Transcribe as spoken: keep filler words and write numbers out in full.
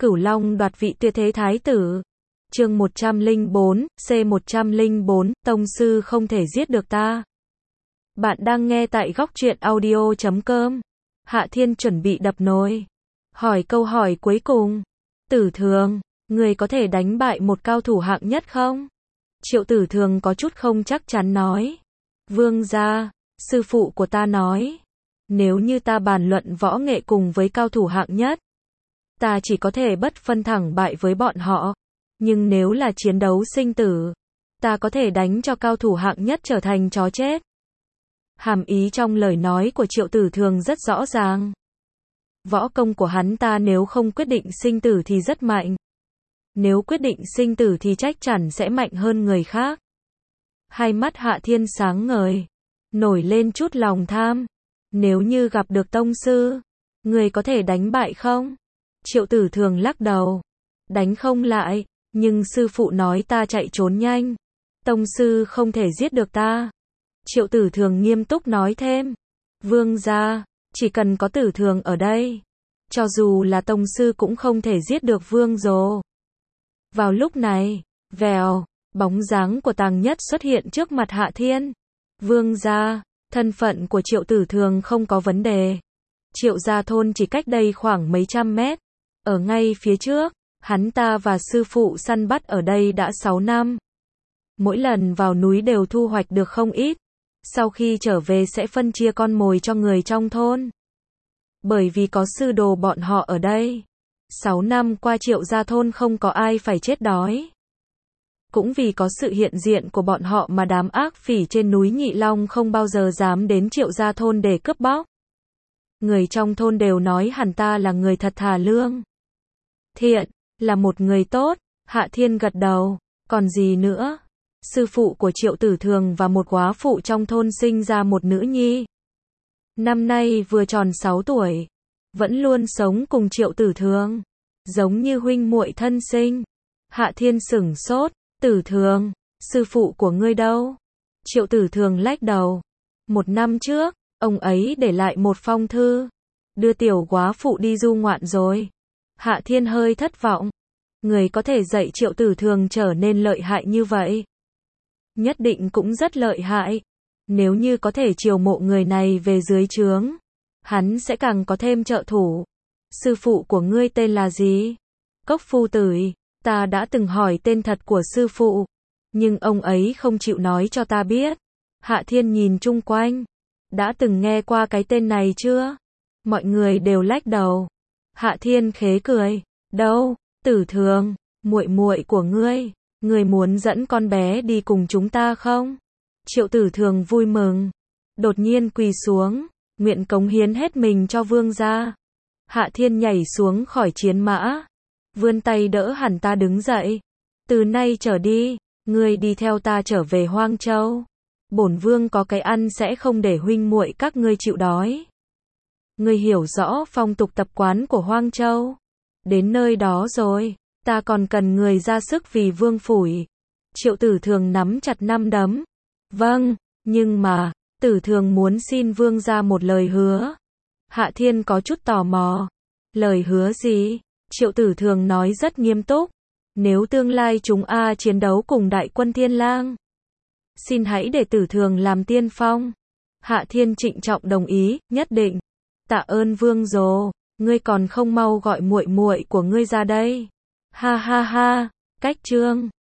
Cửu Long đoạt vị tuyệt thế thái tử. Chương một trăm lẻ bốn, C một trăm lẻ bốn, tông sư không thể giết được ta. Bạn đang nghe tại góc truyện audio chấm com. Hạ Thiên chuẩn bị đập nồi. Hỏi câu hỏi cuối cùng. Tử Thường, người có thể đánh bại một cao thủ hạng nhất không? Triệu Tử Thường có chút không chắc chắn nói. Vương gia, sư phụ của ta nói, nếu như ta bàn luận võ nghệ cùng với cao thủ hạng nhất, ta chỉ có thể bất phân thắng bại với bọn họ. Nhưng nếu là chiến đấu sinh tử, ta có thể đánh cho cao thủ hạng nhất trở thành chó chết. Hàm ý trong lời nói của Triệu Tử Thường rất rõ ràng. Võ công của hắn ta nếu không quyết định sinh tử thì rất mạnh. Nếu quyết định sinh tử thì chắc chắn sẽ mạnh hơn người khác. Hai mắt Hạ Thiên sáng ngời, nổi lên chút lòng tham. Nếu như gặp được tông sư, người có thể đánh bại không? Triệu Tử Thường lắc đầu. Đánh không lại, nhưng sư phụ nói ta chạy trốn nhanh. Tông sư không thể giết được ta. Triệu Tử Thường nghiêm túc nói thêm. Vương gia, chỉ cần có Tử Thường ở đây, cho dù là tông sư cũng không thể giết được Vương Dồ. Vào lúc này, vèo, bóng dáng của Tàng Nhất xuất hiện trước mặt Hạ Thiên. Vương gia, thân phận của Triệu Tử Thường không có vấn đề. Triệu gia thôn chỉ cách đây khoảng mấy trăm mét. Ở ngay phía trước, hắn ta và sư phụ săn bắt ở đây đã sáu năm. Mỗi lần vào núi đều thu hoạch được không ít. Sau khi trở về sẽ phân chia con mồi cho người trong thôn. Bởi vì có sư đồ bọn họ ở đây, sáu năm qua Triệu gia thôn không có ai phải chết đói. Cũng vì có sự hiện diện của bọn họ mà đám ác phỉ trên núi Nhị Long không bao giờ dám đến Triệu gia thôn để cướp bóc. Người trong thôn đều nói hắn ta là người thật thà lương thiện, là một người tốt. Hạ Thiên gật đầu. Còn gì nữa? Sư phụ của Triệu Tử Thường và một góa phụ trong thôn sinh ra một nữ nhi. Năm nay vừa tròn sáu tuổi. Vẫn luôn sống cùng Triệu Tử Thường, giống như huynh muội thân sinh. Hạ Thiên sửng sốt. Tử Thường, sư phụ của ngươi đâu? Triệu Tử Thường lắc đầu. Một năm trước, ông ấy để lại một phong thư, đưa tiểu góa phụ đi du ngoạn rồi. Hạ Thiên hơi thất vọng. Người có thể dạy Triệu Tử Thường trở nên lợi hại như vậy, nhất định cũng rất lợi hại. Nếu như có thể chiều mộ người này về dưới trướng, hắn sẽ càng có thêm trợ thủ. Sư phụ của ngươi tên là gì? Cốc Phu Tử. Ta đã từng hỏi tên thật của sư phụ, nhưng ông ấy không chịu nói cho ta biết. Hạ Thiên nhìn chung quanh. Đã từng nghe qua cái tên này chưa? Mọi người đều lắc đầu. Hạ Thiên khế cười. Đâu, Tử Thường, muội muội của ngươi, ngươi muốn dẫn con bé đi cùng chúng ta không? Triệu Tử Thường vui mừng, đột nhiên quỳ xuống, nguyện cống hiến hết mình cho vương gia. Hạ Thiên nhảy xuống khỏi chiến mã, vươn tay đỡ hắn ta đứng dậy. Từ nay trở đi, ngươi đi theo ta trở về Hoang Châu. Bổn vương có cái ăn sẽ không để huynh muội các ngươi chịu đói. Ngươi hiểu rõ phong tục tập quán của Hoang Châu. Đến nơi đó rồi, ta còn cần người ra sức vì vương phủi. Triệu Tử Thường nắm chặt năm đấm. Vâng, nhưng mà, Tử Thường muốn xin vương gia một lời hứa. Hạ Thiên có chút tò mò. Lời hứa gì? Triệu Tử Thường nói rất nghiêm túc. Nếu tương lai chúng a chiến đấu cùng đại quân Thiên Lang, xin hãy để Tử Thường làm tiên phong. Hạ Thiên trịnh trọng đồng ý, nhất định. Tạ ơn Vương Dồ, ngươi còn không mau gọi muội muội của ngươi ra đây. Ha ha ha, cách chương